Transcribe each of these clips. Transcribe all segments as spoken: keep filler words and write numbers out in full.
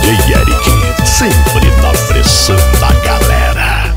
J Eric, sempre na pressão da galera.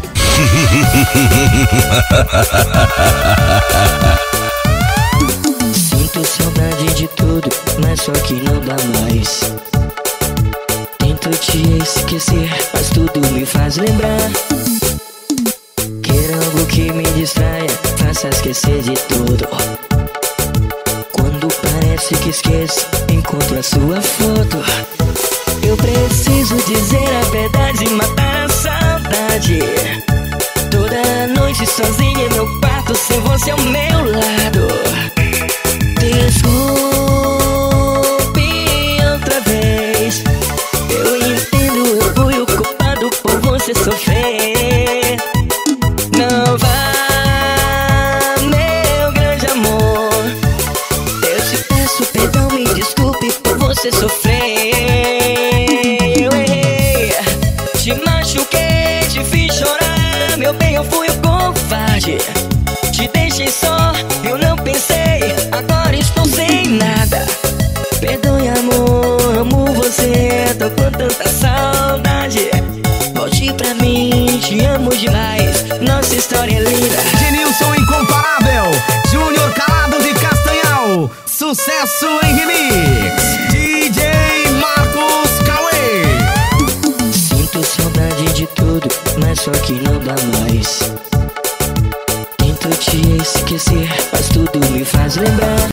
Sinto saudade de tudo, mas só que não dá mais. Tento te esquecer, mas tudo me faz lembrar. Quero algo que me distraia, faça esquecer de tudo. Quando parece que esqueço, encontro a sua foto. Eu preciso dizer a verdade e matar a saudade. Toda noite sozinha em meu quarto, sem você ao meu lado. Desculpe outra vez, eu entendo, eu fui o culpado por você sofrer. Não vá, meu grande amor, eu te peço perdão, me desculpe por você sofrer. Eu errei, te machuquei, te fiz chorar, meu bem, eu fui o covarde. Te deixei só, eu não pensei, agora estou sem nada. Perdoe, amor, amo você, tô com tanta saudade. Volte pra mim, te amo demais, nossa história é linda. Genilson incomparável, Júnior Calado de Castanhal, sucesso em remix, D J Marcos Cauê. Sinto saudade de tudo, mas só que não dá mais. Tento te esquecer, mas tudo me faz lembrar.